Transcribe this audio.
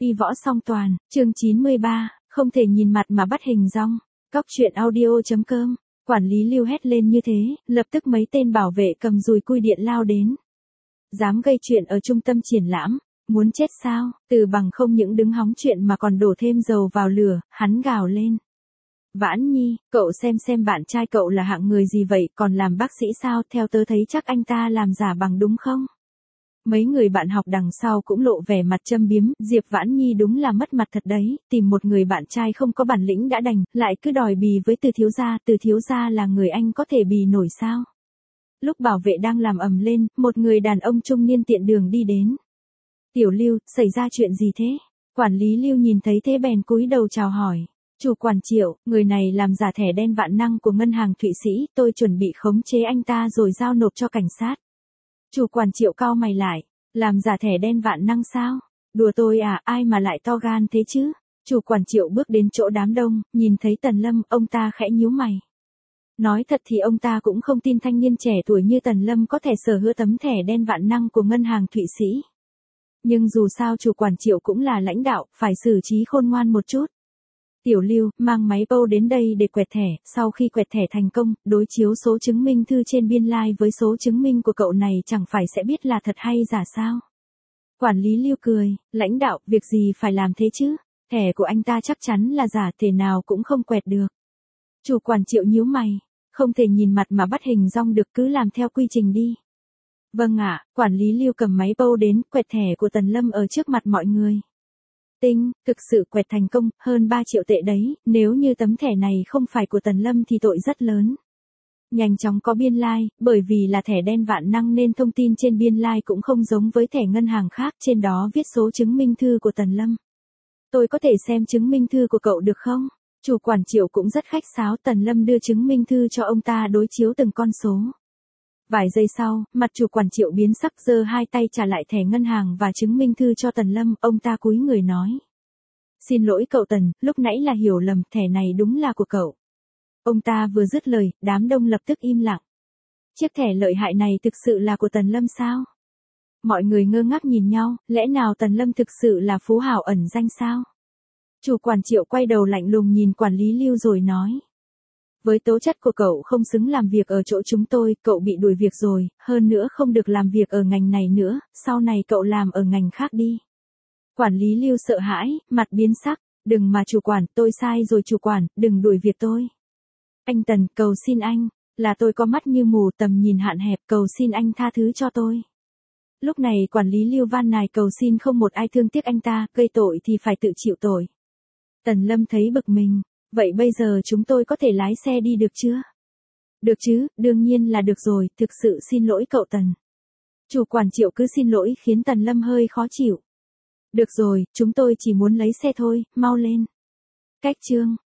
Y võ song toàn, chương 93, không thể nhìn mặt mà bắt hình dong. Cóc truyện audio.com, quản lý Lưu hét lên như thế, lập tức mấy tên bảo vệ cầm dùi cui điện lao đến. Dám gây chuyện ở trung tâm triển lãm, muốn chết sao? Từ Bằng không những đứng hóng chuyện mà còn đổ thêm dầu vào lửa, hắn gào lên. Vãn Nhi, cậu xem bạn trai cậu là hạng người gì vậy, còn làm bác sĩ sao? Theo tớ thấy chắc anh ta làm giả bằng đúng không? Mấy người bạn học đằng sau cũng lộ vẻ mặt châm biếm, Diệp Vãn Nhi đúng là mất mặt thật đấy, tìm một người bạn trai không có bản lĩnh đã đành, lại cứ đòi bì với Từ thiếu gia là người anh có thể bì nổi sao? Lúc bảo vệ đang làm ầm lên, một người đàn ông trung niên tiện đường đi đến. Tiểu Lưu, xảy ra chuyện gì thế? Quản lý Lưu nhìn thấy thế bèn cúi đầu chào hỏi. Chủ quản Triệu, người này làm giả thẻ đen vạn năng của ngân hàng Thụy Sĩ, tôi chuẩn bị khống chế anh ta rồi giao nộp cho cảnh sát. Chủ quản Triệu cau mày lại, làm giả thẻ đen vạn năng sao? Đùa tôi à, ai mà lại to gan thế chứ? Chủ quản Triệu bước đến chỗ đám đông, nhìn thấy Tần Lâm, ông ta khẽ nhíu mày. Nói thật thì ông ta cũng không tin thanh niên trẻ tuổi như Tần Lâm có thể sở hữu tấm thẻ đen vạn năng của ngân hàng Thụy Sĩ. Nhưng dù sao chủ quản Triệu cũng là lãnh đạo, phải xử trí khôn ngoan một chút. Tiểu Lưu, mang máy PO đến đây để quẹt thẻ, sau khi quẹt thẻ thành công, đối chiếu số chứng minh thư trên biên lai với số chứng minh của cậu này chẳng phải sẽ biết là thật hay giả sao? Quản lý Lưu cười, lãnh đạo, việc gì phải làm thế chứ? Thẻ của anh ta chắc chắn là giả, thế nào cũng không quẹt được. Chủ quản Triệu nhíu mày, không thể nhìn mặt mà bắt hình dong được, cứ làm theo quy trình đi. Vâng ạ, quản lý Lưu cầm máy PO đến, quẹt thẻ của Tần Lâm ở trước mặt mọi người. Tinh, thực sự quẹt thành công, hơn 3 triệu tệ đấy, nếu như tấm thẻ này không phải của Tần Lâm thì tội rất lớn. Nhanh chóng có biên lai, bởi vì là thẻ đen vạn năng nên thông tin trên biên lai cũng không giống với thẻ ngân hàng khác, trên đó viết số chứng minh thư của Tần Lâm. Tôi có thể xem chứng minh thư của cậu được không? Chủ quản Triệu cũng rất khách sáo, Tần Lâm đưa chứng minh thư cho ông ta đối chiếu từng con số. Vài giây sau, mặt chủ quản Triệu biến sắc, giơ hai tay trả lại thẻ ngân hàng và chứng minh thư cho Tần Lâm, ông ta cúi người nói. Xin lỗi cậu Tần, lúc nãy là hiểu lầm, thẻ này đúng là của cậu. Ông ta vừa dứt lời, đám đông lập tức im lặng. Chiếc thẻ lợi hại này thực sự là của Tần Lâm sao? Mọi người ngơ ngác nhìn nhau, lẽ nào Tần Lâm thực sự là phú hào ẩn danh sao? Chủ quản Triệu quay đầu lạnh lùng nhìn quản lý Lưu rồi nói. Với tố chất của cậu không xứng làm việc ở chỗ chúng tôi, cậu bị đuổi việc rồi, hơn nữa không được làm việc ở ngành này nữa, sau này cậu làm ở ngành khác đi. Quản lý Lưu sợ hãi, mặt biến sắc, đừng mà chủ quản, tôi sai rồi chủ quản, đừng đuổi việc tôi. Anh Tần, cầu xin anh, là tôi có mắt như mù, tầm nhìn hạn hẹp, cầu xin anh tha thứ cho tôi. Lúc này quản lý Lưu van nài cầu xin không một ai thương tiếc anh ta, gây tội thì phải tự chịu tội. Tần Lâm thấy bực mình. Vậy bây giờ chúng tôi có thể lái xe đi được chưa? Được chứ, đương nhiên là được rồi, thực sự xin lỗi cậu Tần. Chủ quản Triệu cứ xin lỗi khiến Tần Lâm hơi khó chịu. Được rồi, chúng tôi chỉ muốn lấy xe thôi, mau lên. Cách chương